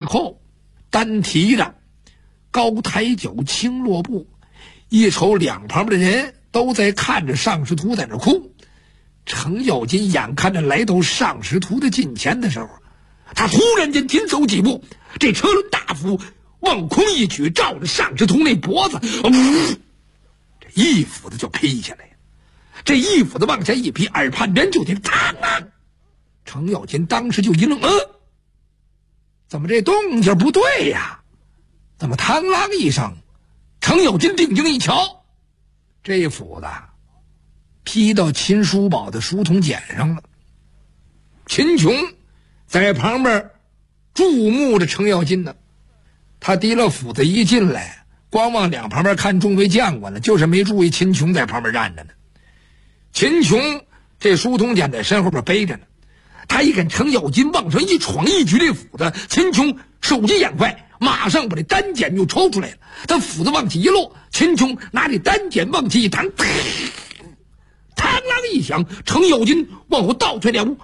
后，单提着高抬脚轻落步，一瞅两旁边的人都在看着尚师徒在那哭。程咬金眼看着来到尚师徒的近前的时候，他突然间紧走几步，这车轮大斧往空一举，照着尚师徒那脖子，这一斧子就劈下来了。这一斧子往下一劈，耳畔边就听嘡啷。程咬金当时就一愣，怎么这动静不对呀？怎么嘡啷一声？程咬金定睛一瞧，这斧子劈到秦叔宝的书童锏上了。秦琼在旁边注目着程咬金呢，他提了斧子一进来，光往两旁边看众位将官了，就是没注意秦琼在旁边站着呢。秦琼这书童锏在身后边背着呢，他一看程咬金往上一闯，一举这斧子，秦琼手疾眼快，马上把这单锏就抽出来了。他斧子往起一落，秦琼拿这单锏往起一弹，嘡啷一响，程咬金往后倒退2步。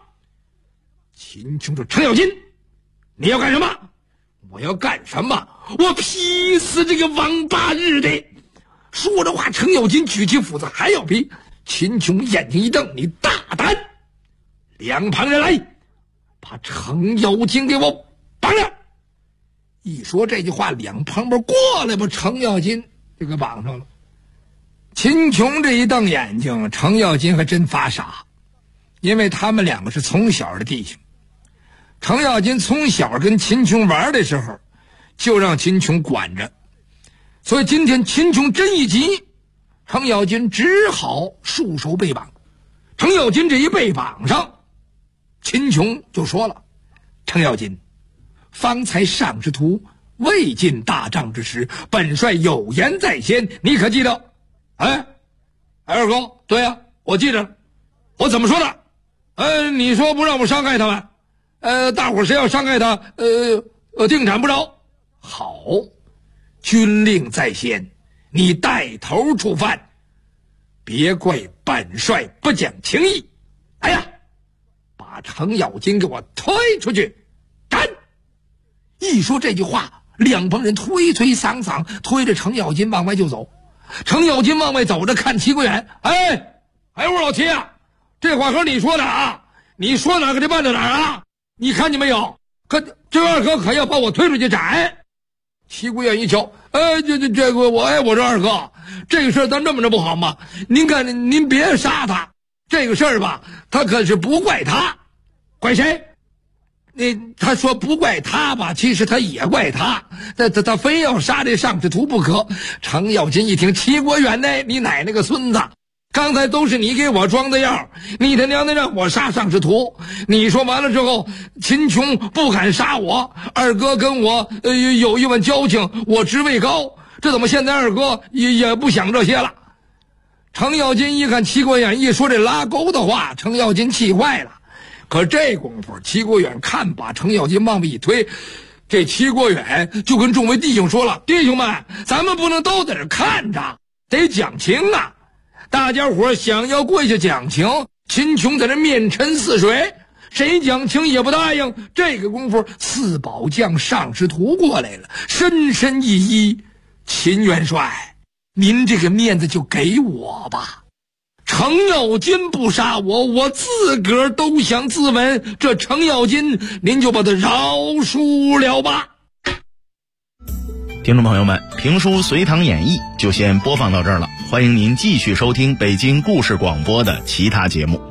秦琼说：“程咬金，你要干什么？”“我要干什么？我劈死这个王八日的！”说着话，程咬金举起斧子还要劈。秦琼眼睛一瞪：“你大胆！两旁人来，把程咬金给我绑了！”一说这句话，两旁边过来，把程咬金这个绑上了。秦琼这一瞪眼睛，程咬金还真发傻，因为他们两个是从小的弟兄。程咬金从小跟秦琼玩的时候，就让秦琼管着，所以今天秦琼真一急，程咬金只好束手被绑。程咬金这一被绑上，秦琼就说了：“程咬金，方才尚师徒未尽大仗之时，本帅有言在先，你可记得？”“二哥，对呀，我记着。我怎么说的？你说不让我伤害他们，大伙谁要伤害他，定斩不着。”“好，军令在先，你带头触犯，别怪本帅不讲情义。把程咬金给我推出去，赶！”一说这句话，两帮人推推搡搡，推着程咬金往外就走。程咬金往外走着，看齐国远：“我说老齐啊，这话和你说的啊，你说哪个就办到哪儿啊？你看见没有？可这二哥可要把我推出去斩。”齐国远一瞧：“这个我说二哥，这个事儿咱这么着不好吗？您看您别杀他，这个事儿吧，他可是不怪他，怪谁？他说不怪他吧，其实他也怪他非要杀这尚师徒不可。”程咬金一听：“齐国远呢，你奶奶个孙子！刚才都是你给我装的药，你他娘的让我杀尚师徒，你说完了之后，秦琼不敢杀我，二哥跟我有一份交情，我职位高，这怎么现在二哥也不想这些了？”程咬金一看齐国远一说这拉钩的话，程咬金气坏了。可这功夫，齐国远看把程咬金往外一推，这齐国远就跟众位弟兄说了：“弟兄们，咱们不能都在这看着，得讲情啊！大家伙想要跪下讲情，秦琼在这面沉似水，谁讲情也不答应。”这个功夫，四宝将尚师徒过来了，深深一揖：“秦元帅，您这个面子就给我吧。程咬金不杀我，我自个儿都想自刎。这程咬金，您就把他饶恕了吧。” 听众朋友们，评书《隋唐演义》就先播放到这儿了，欢迎您继续收听北京故事广播的其他节目。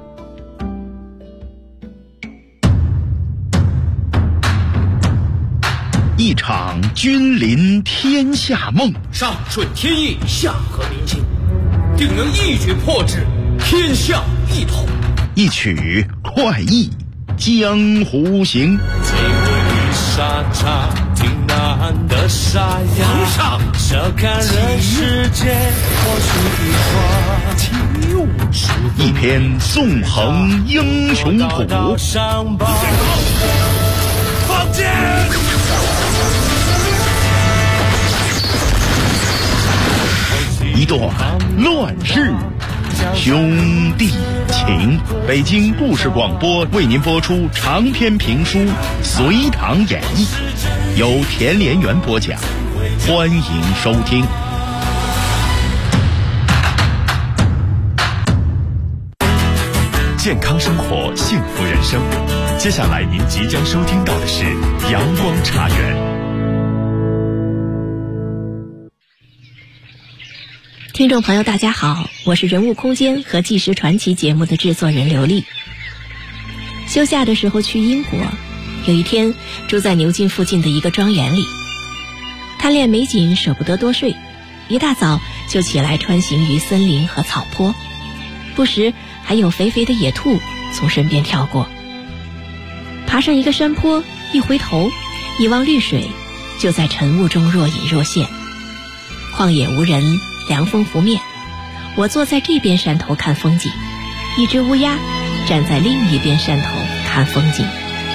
一场君临天下梦， 上顺天意，下合民心，定能一举破之，天下一统。 一曲快意江湖行。 最会沙场挺难的沙哑， 上笑看人世间，或许一花一篇纵横英雄谱， 上报放箭！ 一段乱世兄弟情。北京故事广播为您播出长篇评书《隋唐演义》，由田连元播讲，欢迎收听。 健康生活，幸福人生。接下来您即将收听到的是阳光茶园。 听众朋友大家好，我是人物空间和纪实传奇节目的制作人刘丽。休假的时候去英国，有一天住在牛津附近的一个庄园里，贪恋美景舍不得多睡，一大早就起来穿行于森林和草坡，不时还有肥肥的野兔从身边跳过。爬上一个山坡，一回头一望绿水，就在晨雾中若隐若现。旷野无人，凉风拂面，我坐在这边山头看风景，一只乌鸦站在另一边山头看风景。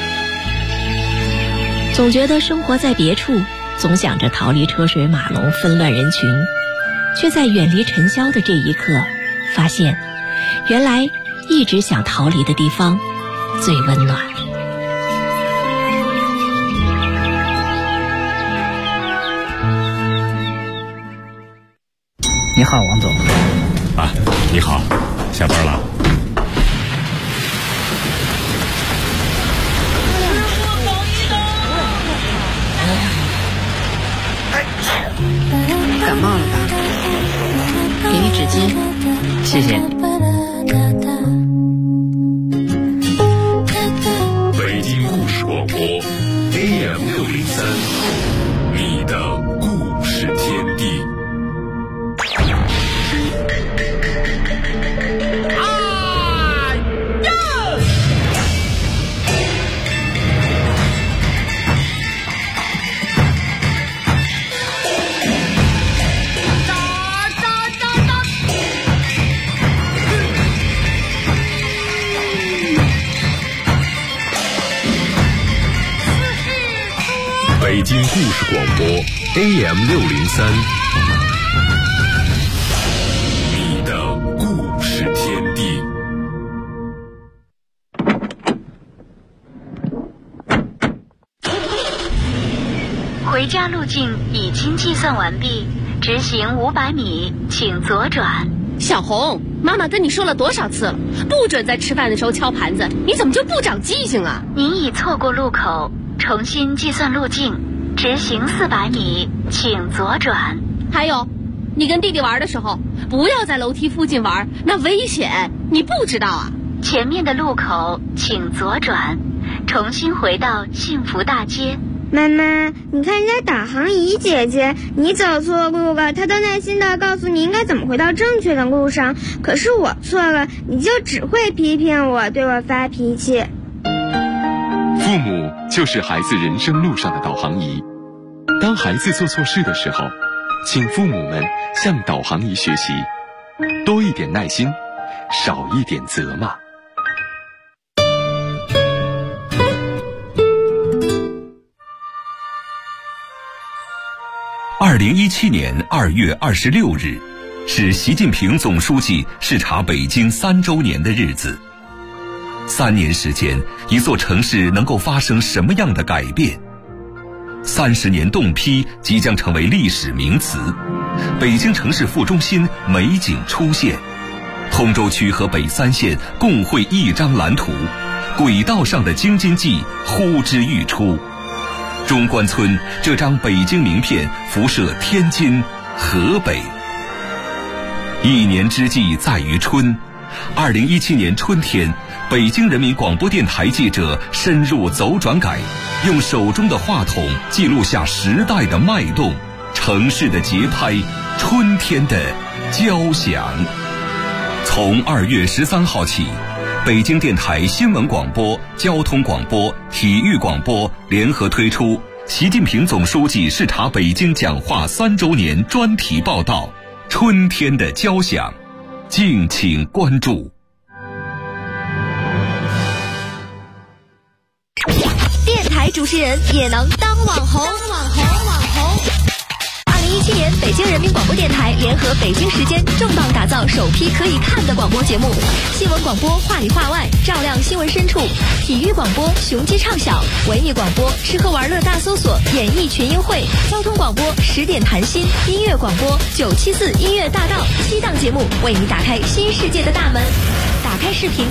总觉得生活在别处，总想着逃离车水马龙纷乱人群，却在远离尘嚣的这一刻发现，原来一直想逃离的地方最温暖。 你好，王总。 啊，你好，下班了。 感冒了吧？给你纸巾，谢谢。 北京故事广播 AM603，你的故事天地。北京故事广播 AM603，你的故事天地。 回家路径已经计算完毕，直行500米，请左转。 小红，妈妈跟你说了多少次了，不准在吃饭的时候敲盘子，你怎么就不长记性啊？ 您已错过路口，重新计算路径，直行400米，请左转。 还有，你跟弟弟玩的时候，不要在楼梯附近玩，那危险，你不知道啊？ 前面的路口请左转，重新回到幸福大街。 妈妈，你看人家导航仪姐姐，你走错路了，她都耐心地告诉你应该怎么回到正确的路上，可是我错了，你就只会批评我，对我发脾气。 父母就是孩子人生路上的导航仪，当孩子做错事的时候，请父母们向导航仪学习，多一点耐心，少一点责骂。 2017年2月26日，是习近平总书记视察北京3周年的日子。3年时间，一座城市能够发生什么样的改变？30年冻批即将成为历史名词，北京城市副中心美景出现，通州区和北3县共绘一张蓝图，轨道上的京津冀呼之欲出。中关村这张北京名片辐射天津、河北。一年之计在于春，2017年春天，北京人民广播电台记者深入走转改，用手中的话筒记录下时代的脉动、城市的节拍、春天的交响。从2月13号起，北京电台新闻广播、交通广播、体育广播联合推出习近平总书记视察北京讲话3周年专题报道《春天的交响》，敬请关注。 电台主持人也能当网红。 2017年，北京人民广播电台联合北京时间重磅打造首批可以看的广播节目：新闻广播话里话外，照亮新闻深处；体育广播雄鸡唱晓；文艺广播吃喝玩乐大搜索，演艺群英会；交通广播10点谈心；音乐广播974音乐大道。7档节目为你打开新世界的大门。打开视频